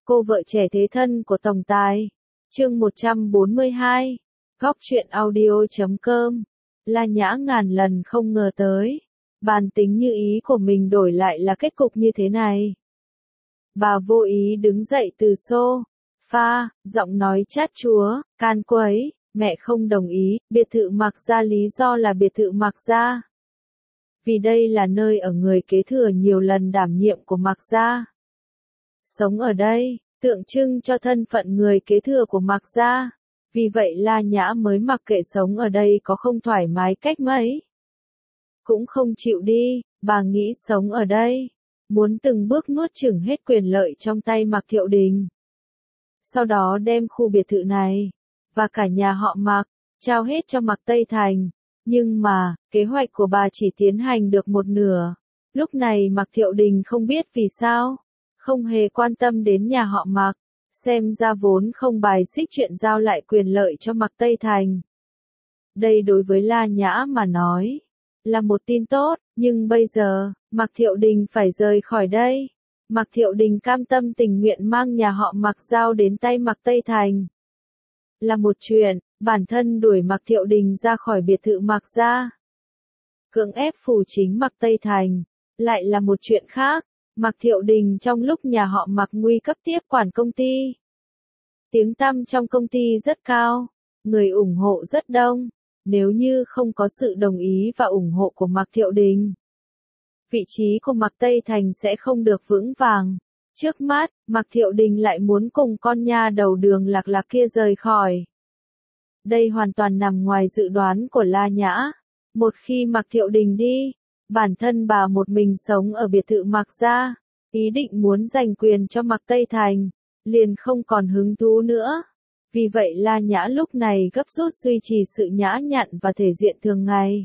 Cô vợ trẻ thế thân của tổng tài. Chương 142. Góc truyện audio.com. La Nhã ngàn lần không ngờ tới. Bàn tính như ý của mình đổi lại là kết cục như thế này. Bà vô ý đứng dậy từ sofa, giọng nói chát chúa, can quấy, mẹ không đồng ý, biệt thự Mạc Gia lý do là biệt thự Mạc Gia. Vì đây là nơi ở người kế thừa nhiều lần đảm nhiệm của Mạc Gia. Sống ở đây, tượng trưng cho thân phận người kế thừa của Mạc Gia. Vì vậy La Nhã mới mặc kệ sống ở đây có không thoải mái cách mấy. Cũng không chịu đi, bà nghĩ sống ở đây. Muốn từng bước nuốt chửng hết quyền lợi trong tay Mạc Thiệu Đình. Sau đó đem khu biệt thự này, và cả nhà họ Mạc, trao hết cho Mạc Tây Thành. Nhưng mà, kế hoạch của bà chỉ tiến hành được một nửa. Lúc này Mạc Thiệu Đình không biết vì sao, không hề quan tâm đến nhà họ Mạc, xem ra vốn không bài xích chuyện giao lại quyền lợi cho Mạc Tây Thành. Đây đối với La Nhã mà nói, là một tin tốt, nhưng bây giờ, Mạc Thiệu Đình phải rời khỏi đây. Mạc Thiệu Đình cam tâm tình nguyện mang nhà họ Mạc giao đến tay Mạc Tây Thành. Là một chuyện, bản thân đuổi Mạc Thiệu Đình ra khỏi biệt thự Mạc Gia. Cưỡng ép phủ chính Mạc Tây Thành, lại là một chuyện khác. Mạc Thiệu Đình trong lúc nhà họ Mạc nguy cấp tiếp quản công ty. Tiếng tăm trong công ty rất cao, người ủng hộ rất đông. Nếu như không có sự đồng ý và ủng hộ của Mạc Thiệu Đình, vị trí của Mạc Tây Thành sẽ không được vững vàng. Trước mắt, Mạc Thiệu Đình lại muốn cùng con nha đầu Đường Lạc Lạc kia rời khỏi. Đây hoàn toàn nằm ngoài dự đoán của La Nhã. Một khi Mạc Thiệu Đình đi, bản thân bà một mình sống ở biệt thự Mạc Gia, ý định muốn giành quyền cho Mạc Tây Thành, liền không còn hứng thú nữa. Vì vậy La Nhã lúc này gấp rút duy trì sự nhã nhặn và thể diện thường ngày.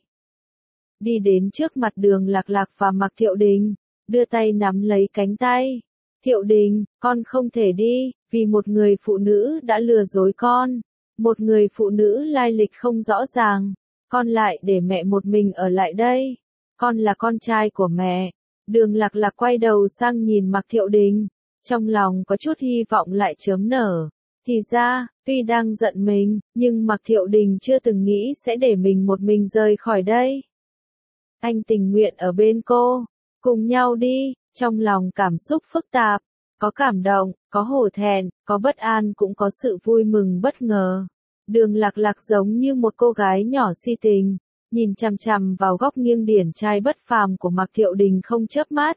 Đi đến trước mặt Đường Lạc Lạc và Mạc Thiệu Đình, đưa tay nắm lấy cánh tay. Thiệu Đình, con không thể đi, vì một người phụ nữ đã lừa dối con. Một người phụ nữ lai lịch không rõ ràng. Con lại để mẹ một mình ở lại đây. Con là con trai của mẹ. Đường Lạc Lạc quay đầu sang nhìn Mạc Thiệu Đình. Trong lòng có chút hy vọng lại chớm nở. Thì ra, tuy đang giận mình, nhưng Mạc Thiệu Đình chưa từng nghĩ sẽ để mình một mình rời khỏi đây. Anh tình nguyện ở bên cô. Cùng nhau đi, trong lòng cảm xúc phức tạp. Có cảm động, có hổ thẹn, có bất an cũng có sự vui mừng bất ngờ. Đường Lạc Lạc giống như một cô gái nhỏ si tình, nhìn chằm chằm vào góc nghiêng điển trai bất phàm của Mạc Thiệu Đình không chớp mắt.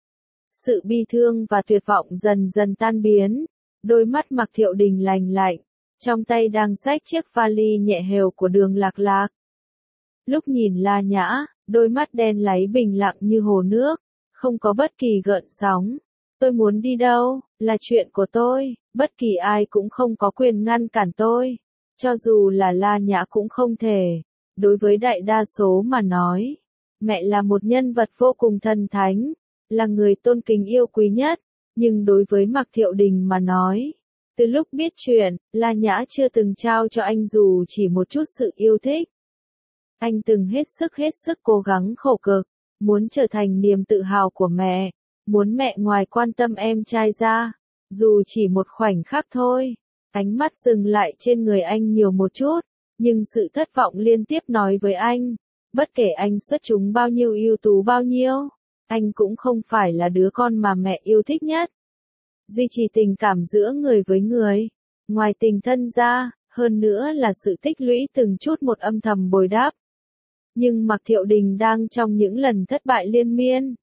Sự bi thương và tuyệt vọng dần dần tan biến, đôi mắt Mạc Thiệu Đình lạnh lạnh, trong tay đang xách chiếc vali nhẹ hều của Đường Lạc Lạc. Lúc nhìn La Nhã, đôi mắt đen láy bình lặng như hồ nước, không có bất kỳ gợn sóng. Tôi muốn đi đâu, là chuyện của tôi, bất kỳ ai cũng không có quyền ngăn cản tôi. Cho dù là La Nhã cũng không thể. Đối với đại đa số mà nói, mẹ là một nhân vật vô cùng thần thánh, là người tôn kính yêu quý nhất. Nhưng đối với Mạc Thiệu Đình mà nói, từ lúc biết chuyện, La Nhã chưa từng trao cho anh dù chỉ một chút sự yêu thích. Anh từng hết sức cố gắng khổ cực, muốn trở thành niềm tự hào của mẹ, muốn mẹ ngoài quan tâm em trai ra, dù chỉ một khoảnh khắc thôi. Ánh mắt dừng lại trên người anh nhiều một chút, nhưng sự thất vọng liên tiếp nói với anh, bất kể anh xuất chúng bao nhiêu ưu tú bao nhiêu, anh cũng không phải là đứa con mà mẹ yêu thích nhất. Duy trì tình cảm giữa người với người, ngoài tình thân ra, hơn nữa là sự tích lũy từng chút một âm thầm bồi đắp. Nhưng Mạc Thiệu Đình đang trong những lần thất bại liên miên.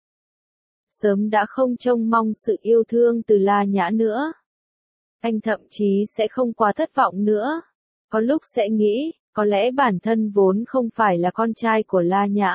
Sớm đã không trông mong sự yêu thương từ La Nhã nữa. Anh thậm chí sẽ không quá thất vọng nữa. Có lúc sẽ nghĩ, có lẽ bản thân vốn không phải là con trai của La Nhã.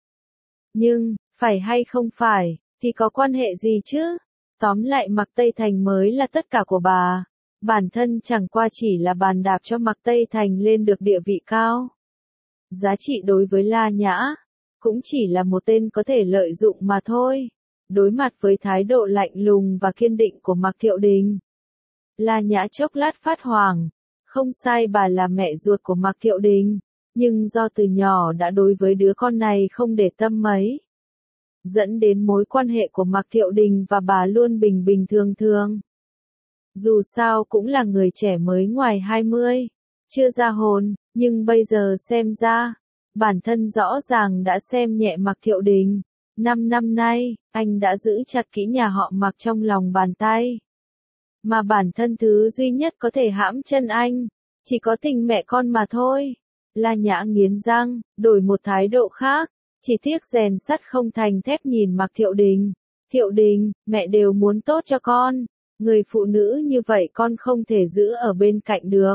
Nhưng, phải hay không phải, thì có quan hệ gì chứ? Tóm lại Mạc Tây Thành mới là tất cả của bà. Bản thân chẳng qua chỉ là bàn đạp cho Mạc Tây Thành lên được địa vị cao. Giá trị đối với La Nhã, cũng chỉ là một tên có thể lợi dụng mà thôi. Đối mặt với thái độ lạnh lùng và kiên định của Mạc Thiệu Đình, La Nhã chốc lát phát hoảng. Không sai, bà là mẹ ruột của Mạc Thiệu Đình, nhưng do từ nhỏ đã đối với đứa con này không để tâm mấy, dẫn đến mối quan hệ của Mạc Thiệu Đình và bà luôn bình bình thường thường. Dù sao cũng là người trẻ mới ngoài 20, chưa ra hồn, nhưng bây giờ xem ra, bản thân rõ ràng đã xem nhẹ Mạc Thiệu Đình. 5 năm nay, anh đã giữ chặt kỹ nhà họ Mạc trong lòng bàn tay. Mà bản thân thứ duy nhất có thể hãm chân anh, chỉ có tình mẹ con mà thôi. La Nhã nghiến răng, đổi một thái độ khác, chỉ tiếc rèn sắt không thành thép nhìn Mạc Thiệu Đình. Thiệu Đình, mẹ đều muốn tốt cho con, người phụ nữ như vậy con không thể giữ ở bên cạnh được.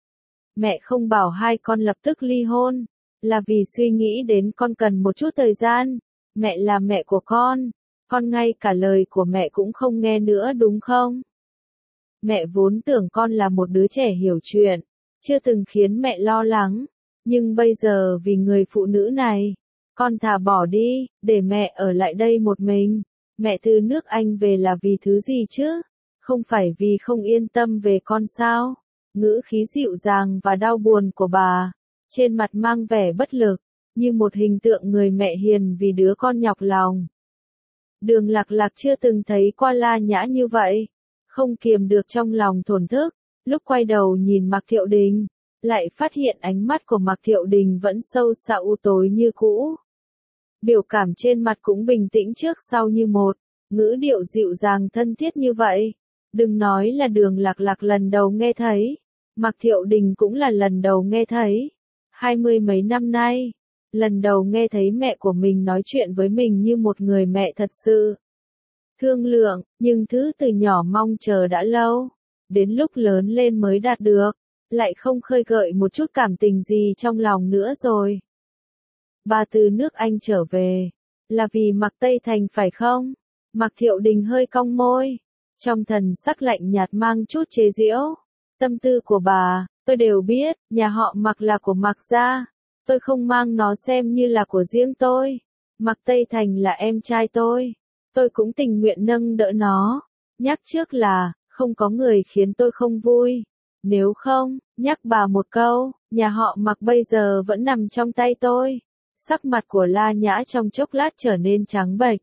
Mẹ không bảo hai con lập tức ly hôn, là vì suy nghĩ đến con cần một chút thời gian. Mẹ là mẹ của con ngay cả lời của mẹ cũng không nghe nữa đúng không? Mẹ vốn tưởng con là một đứa trẻ hiểu chuyện, chưa từng khiến mẹ lo lắng, nhưng bây giờ vì người phụ nữ này, con thà bỏ đi, để mẹ ở lại đây một mình. Mẹ từ nước Anh về là vì thứ gì chứ? Không phải vì không yên tâm về con sao? Ngữ khí dịu dàng và đau buồn của bà, trên mặt mang vẻ bất lực, như một hình tượng người mẹ hiền vì đứa con nhọc lòng. Đường Lạc Lạc chưa từng thấy qua La Nhã như vậy, không kiềm được trong lòng thổn thức, lúc quay đầu nhìn Mạc Thiệu Đình, lại phát hiện ánh mắt của Mạc Thiệu Đình vẫn sâu xa u tối như cũ. Biểu cảm trên mặt cũng bình tĩnh trước sau như một, ngữ điệu dịu dàng thân thiết như vậy. Đừng nói là Đường Lạc Lạc lần đầu nghe thấy, Mạc Thiệu Đình cũng là lần đầu nghe thấy. 20 mấy năm nay, lần đầu nghe thấy mẹ của mình nói chuyện với mình như một người mẹ thật sự thương lượng, nhưng thứ từ nhỏ mong chờ đã lâu, đến lúc lớn lên mới đạt được, lại không khơi gợi một chút cảm tình gì trong lòng nữa rồi. Bà từ nước Anh trở về, là vì Mạc Tây Thành phải không? Mạc Thiệu Đình hơi cong môi, trong thần sắc lạnh nhạt mang chút chế giễu. Tâm tư của bà, tôi đều biết, nhà họ Mạc là của Mạc gia, tôi không mang nó xem như là của riêng tôi. Mạc Tây Thành là em trai tôi cũng tình nguyện nâng đỡ nó. Nhắc trước là, không có người khiến tôi không vui. Nếu không, nhắc bà một câu, nhà họ Mạc bây giờ vẫn nằm trong tay tôi. Sắc mặt của La Nhã trong chốc lát trở nên trắng bệch.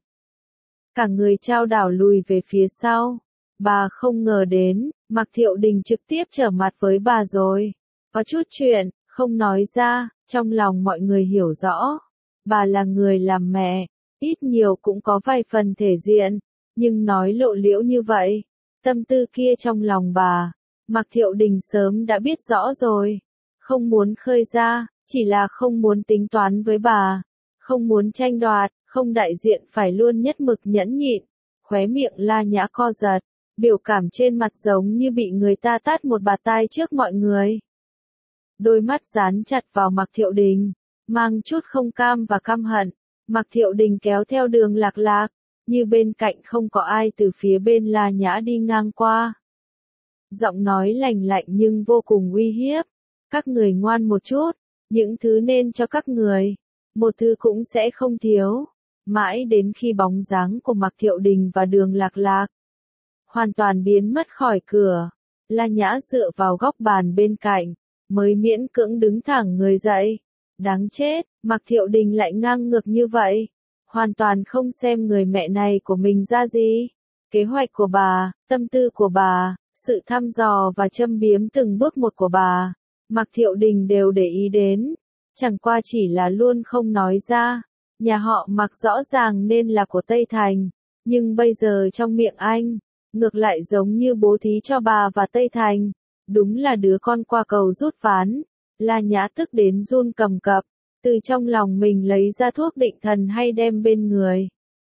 Cả người trao đảo lùi về phía sau. Bà không ngờ đến, Mạc Thiệu Đình trực tiếp trở mặt với bà rồi. Có chút chuyện, không nói ra, trong lòng mọi người hiểu rõ. Bà là người làm mẹ, ít nhiều cũng có vài phần thể diện, nhưng nói lộ liễu như vậy, tâm tư kia trong lòng bà, Mạc Thiệu Đình sớm đã biết rõ rồi. Không muốn khơi ra, chỉ là không muốn tính toán với bà, không muốn tranh đoạt, không đại diện phải luôn nhất mực nhẫn nhịn. Khóe miệng La Nhã co giật, biểu cảm trên mặt giống như bị người ta tát một bạt tai trước mọi người. Đôi mắt dán chặt vào Mạc Thiệu Đình, mang chút không cam và căm hận. Mạc Thiệu Đình kéo theo Đường Lạc Lạc, như bên cạnh không có ai từ phía bên La Nhã đi ngang qua. Giọng nói lành lạnh nhưng vô cùng uy hiếp. Các người ngoan một chút, những thứ nên cho các người, một thứ cũng sẽ không thiếu. Mãi đến khi bóng dáng của Mạc Thiệu Đình và Đường Lạc Lạc hoàn toàn biến mất khỏi cửa, La Nhã dựa vào góc bàn bên cạnh, mới miễn cưỡng đứng thẳng người dậy. Đáng chết, Mạc Thiệu Đình lại ngang ngược như vậy, hoàn toàn không xem người mẹ này của mình ra gì. Kế hoạch của bà, tâm tư của bà, sự thăm dò và châm biếm từng bước một của bà, Mạc Thiệu Đình đều để ý đến, chẳng qua chỉ là luôn không nói ra. Nhà họ Mạc rõ ràng nên là của Tây Thành, nhưng bây giờ trong miệng anh, ngược lại giống như bố thí cho bà và Tây Thành, đúng là đứa con qua cầu rút ván. La Nhã tức đến run cầm cập, từ trong lòng mình lấy ra thuốc định thần hay đem bên người.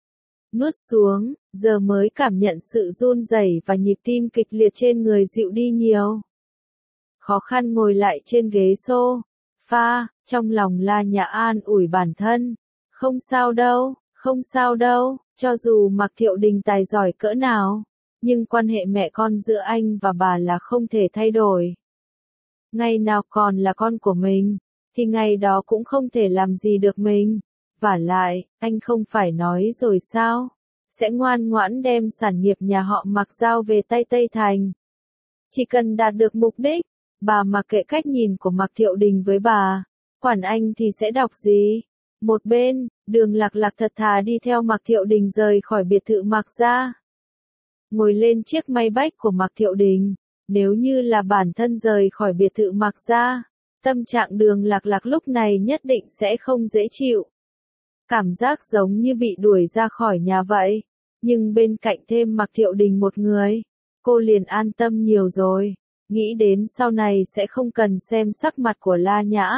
Nuốt xuống, giờ mới cảm nhận sự run rẩy và nhịp tim kịch liệt trên người dịu đi nhiều. Khó khăn ngồi lại trên ghế sofa, trong lòng La Nhã an ủi bản thân. Không sao đâu, không sao đâu, cho dù Mạc Thiệu Đình tài giỏi cỡ nào, nhưng quan hệ mẹ con giữa anh và bà là không thể thay đổi. Ngày nào còn là con của mình, thì ngày đó cũng không thể làm gì được mình. Vả lại, anh không phải nói rồi sao? Sẽ ngoan ngoãn đem sản nghiệp nhà họ Mạc giao về tay Tây Thành. Chỉ cần đạt được mục đích, bà mặc kệ cách nhìn của Mạc Thiệu Đình với bà, quản anh thì sẽ đọc gì? Một bên, Đường Lạc Lạc thật thà đi theo Mạc Thiệu Đình rời khỏi biệt thự Mạc gia. ngồi lên chiếc may bách của Mạc Thiệu Đình. Nếu như là bản thân rời khỏi biệt thự Mạc gia, tâm trạng Đường Lạc Lạc lúc này nhất định sẽ không dễ chịu. Cảm giác giống như bị đuổi ra khỏi nhà vậy. Nhưng bên cạnh thêm Mạc Thiệu Đình một người, cô liền an tâm nhiều rồi. Nghĩ đến sau này sẽ không cần xem sắc mặt của La Nhã.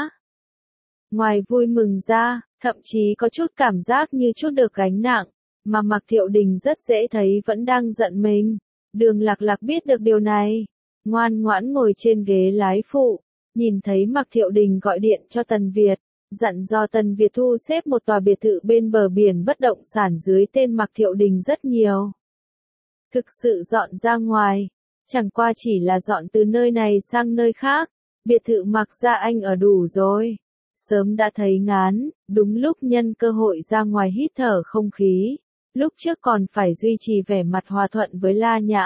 Ngoài vui mừng ra, thậm chí có chút cảm giác như chút được gánh nặng, mà Mạc Thiệu Đình rất dễ thấy vẫn đang giận mình. Đường Lạc Lạc biết được điều này, ngoan ngoãn ngồi trên ghế lái phụ, nhìn thấy Mạc Thiệu Đình gọi điện cho Tần Việt, dặn dò Tần Việt thu xếp một tòa biệt thự bên bờ biển bất động sản dưới tên Mạc Thiệu Đình rất nhiều. Thực sự dọn ra ngoài, chẳng qua chỉ là dọn từ nơi này sang nơi khác, biệt thự Mạc gia anh ở đủ rồi. Sớm đã thấy ngán, đúng lúc nhân cơ hội ra ngoài hít thở không khí, lúc trước còn phải duy trì vẻ mặt hòa thuận với La Nhã.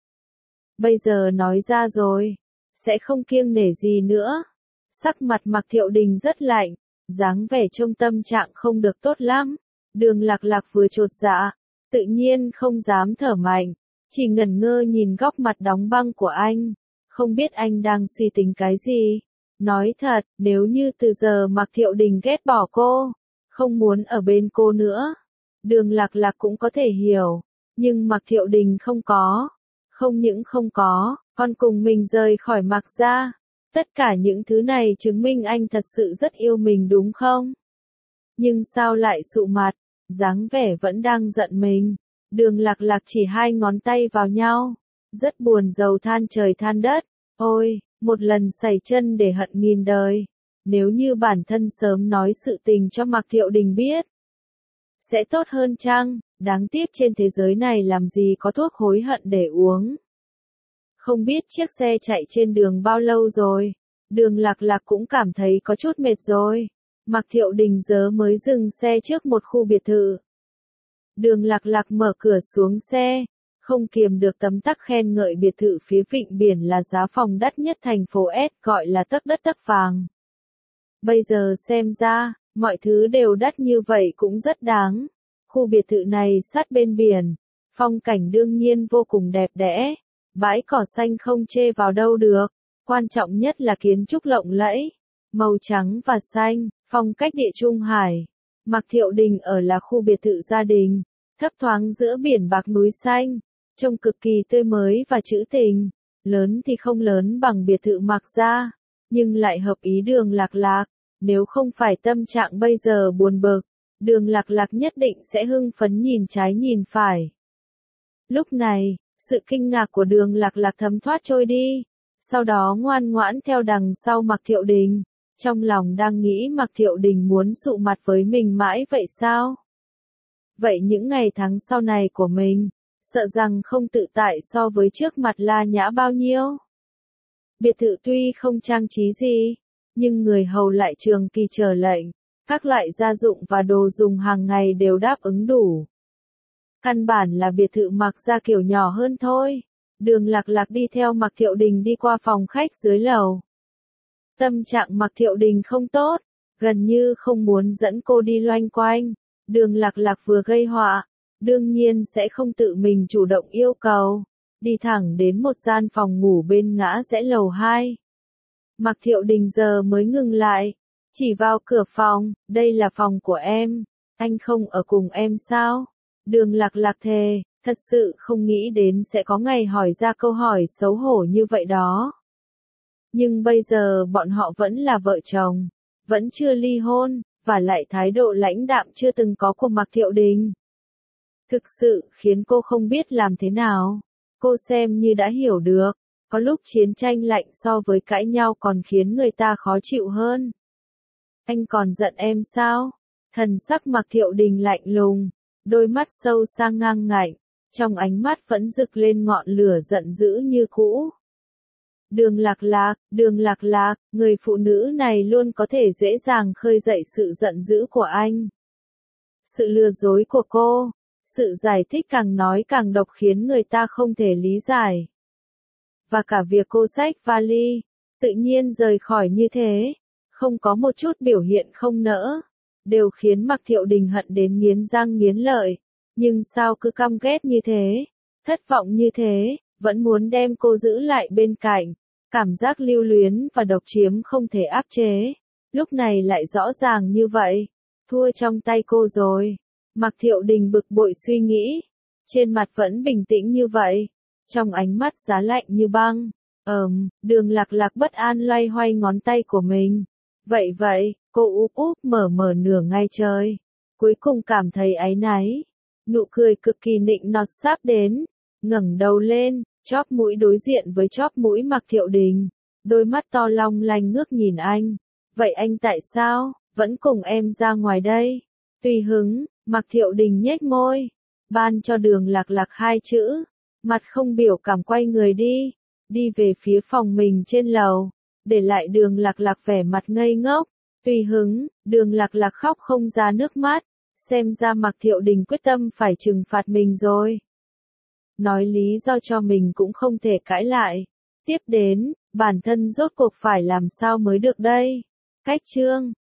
Bây giờ nói ra rồi, sẽ không kiêng nể gì nữa. Sắc mặt Mạc Thiệu Đình rất lạnh, dáng vẻ trông tâm trạng không được tốt lắm. Đường Lạc Lạc vừa chột dạ, tự nhiên không dám thở mạnh, chỉ ngẩn ngơ nhìn góc mặt đóng băng của anh, không biết anh đang suy tính cái gì. Nói thật, nếu như từ giờ Mạc Thiệu Đình ghét bỏ cô, không muốn ở bên cô nữa, Đường Lạc Lạc cũng có thể hiểu, nhưng Mạc Thiệu Đình không có. Không những không có, còn cùng mình rời khỏi Mạc gia. Tất cả những thứ này chứng minh anh thật sự rất yêu mình đúng không? Nhưng sao lại sụ mặt, dáng vẻ vẫn đang giận mình. Đường Lạc Lạc chỉ hai ngón tay vào nhau, rất buồn rầu than trời than đất. Ôi, một lần sẩy chân để hận nghìn đời. Nếu như bản thân sớm nói sự tình cho Mạc Thiệu Đình biết, sẽ tốt hơn chăng? Đáng tiếc trên thế giới này làm gì có thuốc hối hận để uống. Không biết chiếc xe chạy trên đường bao lâu rồi, Đường Lạc Lạc cũng cảm thấy có chút mệt rồi. Mạc Thiệu Đình giờ mới dừng xe trước một khu biệt thự. Đường Lạc Lạc mở cửa xuống xe, không kiềm được tấm tắc khen ngợi biệt thự phía vịnh biển là giá phòng đắt nhất thành phố S, gọi là tấc đất tấc vàng. Bây giờ xem ra, mọi thứ đều đắt như vậy cũng rất đáng. Khu biệt thự này sát bên biển, phong cảnh đương nhiên vô cùng đẹp đẽ, bãi cỏ xanh không chê vào đâu được, quan trọng nhất là kiến trúc lộng lẫy, màu trắng và xanh, phong cách địa trung hải. Mạc Thiệu Đình ở là khu biệt thự gia đình, thấp thoáng giữa biển bạc núi xanh, trông cực kỳ tươi mới và trữ tình, lớn thì không lớn bằng biệt thự Mạc gia, nhưng lại hợp ý Đường Lạc Lạc, nếu không phải tâm trạng bây giờ buồn bực, Đường Lạc Lạc nhất định sẽ hưng phấn nhìn trái nhìn phải. Lúc này, sự kinh ngạc của Đường Lạc Lạc thấm thoát trôi đi, sau đó ngoan ngoãn theo đằng sau Mạc Thiệu Đình, trong lòng đang nghĩ Mạc Thiệu Đình muốn sụ mặt với mình mãi vậy sao? Vậy những ngày tháng sau này của mình, sợ rằng không tự tại so với trước mặt La Nhã bao nhiêu. Biệt thự tuy không trang trí gì, nhưng người hầu lại trường kỳ chờ lệnh, các loại gia dụng và đồ dùng hàng ngày đều đáp ứng đủ. Căn bản là biệt thự Mạc gia kiểu nhỏ hơn thôi. Đường Lạc Lạc đi theo Mạc Thiệu Đình đi qua phòng khách dưới lầu. Tâm trạng Mạc Thiệu Đình không tốt, gần như không muốn dẫn cô đi loanh quanh. Đường Lạc Lạc vừa gây họa, đương nhiên sẽ không tự mình chủ động yêu cầu, đi thẳng đến một gian phòng ngủ bên ngã rẽ lầu 2. Mạc Thiệu Đình giờ mới ngừng lại, chỉ vào cửa phòng, đây là phòng của em, anh không ở cùng em sao? Đường Lạc Lạc thề, thật sự không nghĩ đến sẽ có ngày hỏi ra câu hỏi xấu hổ như vậy đó. Nhưng bây giờ bọn họ vẫn là vợ chồng, vẫn chưa ly hôn, và lại thái độ lãnh đạm chưa từng có của Mạc Thiệu Đình. Thực sự khiến cô không biết làm thế nào. Cô xem như đã hiểu được, có lúc chiến tranh lạnh so với cãi nhau còn khiến người ta khó chịu hơn. Anh còn giận em sao? Thần sắc Mạc Thiệu Đình lạnh lùng, đôi mắt sâu xa ngang ngạnh, trong ánh mắt vẫn rực lên ngọn lửa giận dữ như cũ. Đường Lạc Lạc, người phụ nữ này luôn có thể dễ dàng khơi dậy sự giận dữ của anh. Sự lừa dối của cô, sự giải thích càng nói càng độc khiến người ta không thể lý giải. Và cả việc cô xách vali, tự nhiên rời khỏi như thế, không có một chút biểu hiện không nỡ, đều khiến Mạc Thiệu Đình hận đến nghiến răng nghiến lợi. Nhưng sao cứ căm ghét như thế? thất vọng như thế, vẫn muốn đem cô giữ lại bên cạnh. Cảm giác lưu luyến và độc chiếm không thể áp chế. Lúc này lại rõ ràng như vậy. Thua trong tay cô rồi. Mạc Thiệu Đình bực bội suy nghĩ. Trên mặt vẫn bình tĩnh như vậy. Trong ánh mắt giá lạnh như băng. Đường Lạc Lạc bất an loay hoay ngón tay của mình. Vậy, cô úp úp mở nửa ngày trời. Cuối cùng cảm thấy áy náy. Nụ cười cực kỳ nịnh nọt sắp đến. Ngẩng đầu lên, chóp mũi đối diện với chóp mũi Mạc Thiệu Đình. Đôi mắt to long lanh ngước nhìn anh. Vậy anh tại sao, vẫn cùng em ra ngoài đây? Tùy hứng, Mạc Thiệu Đình nhếch môi. Ban cho Đường Lạc Lạc 2 chữ. Mặt không biểu cảm quay người đi. Đi về phía phòng mình trên lầu. Để lại Đường Lạc Lạc vẻ mặt ngây ngốc. Tùy hứng, Đường Lạc Lạc khóc không ra nước mắt. Xem ra Mạc Thiệu Đình quyết tâm phải trừng phạt mình rồi. Nói lý do cho mình cũng không thể cãi lại. Tiếp đến, bản thân rốt cuộc phải làm sao mới được đây? Cách chương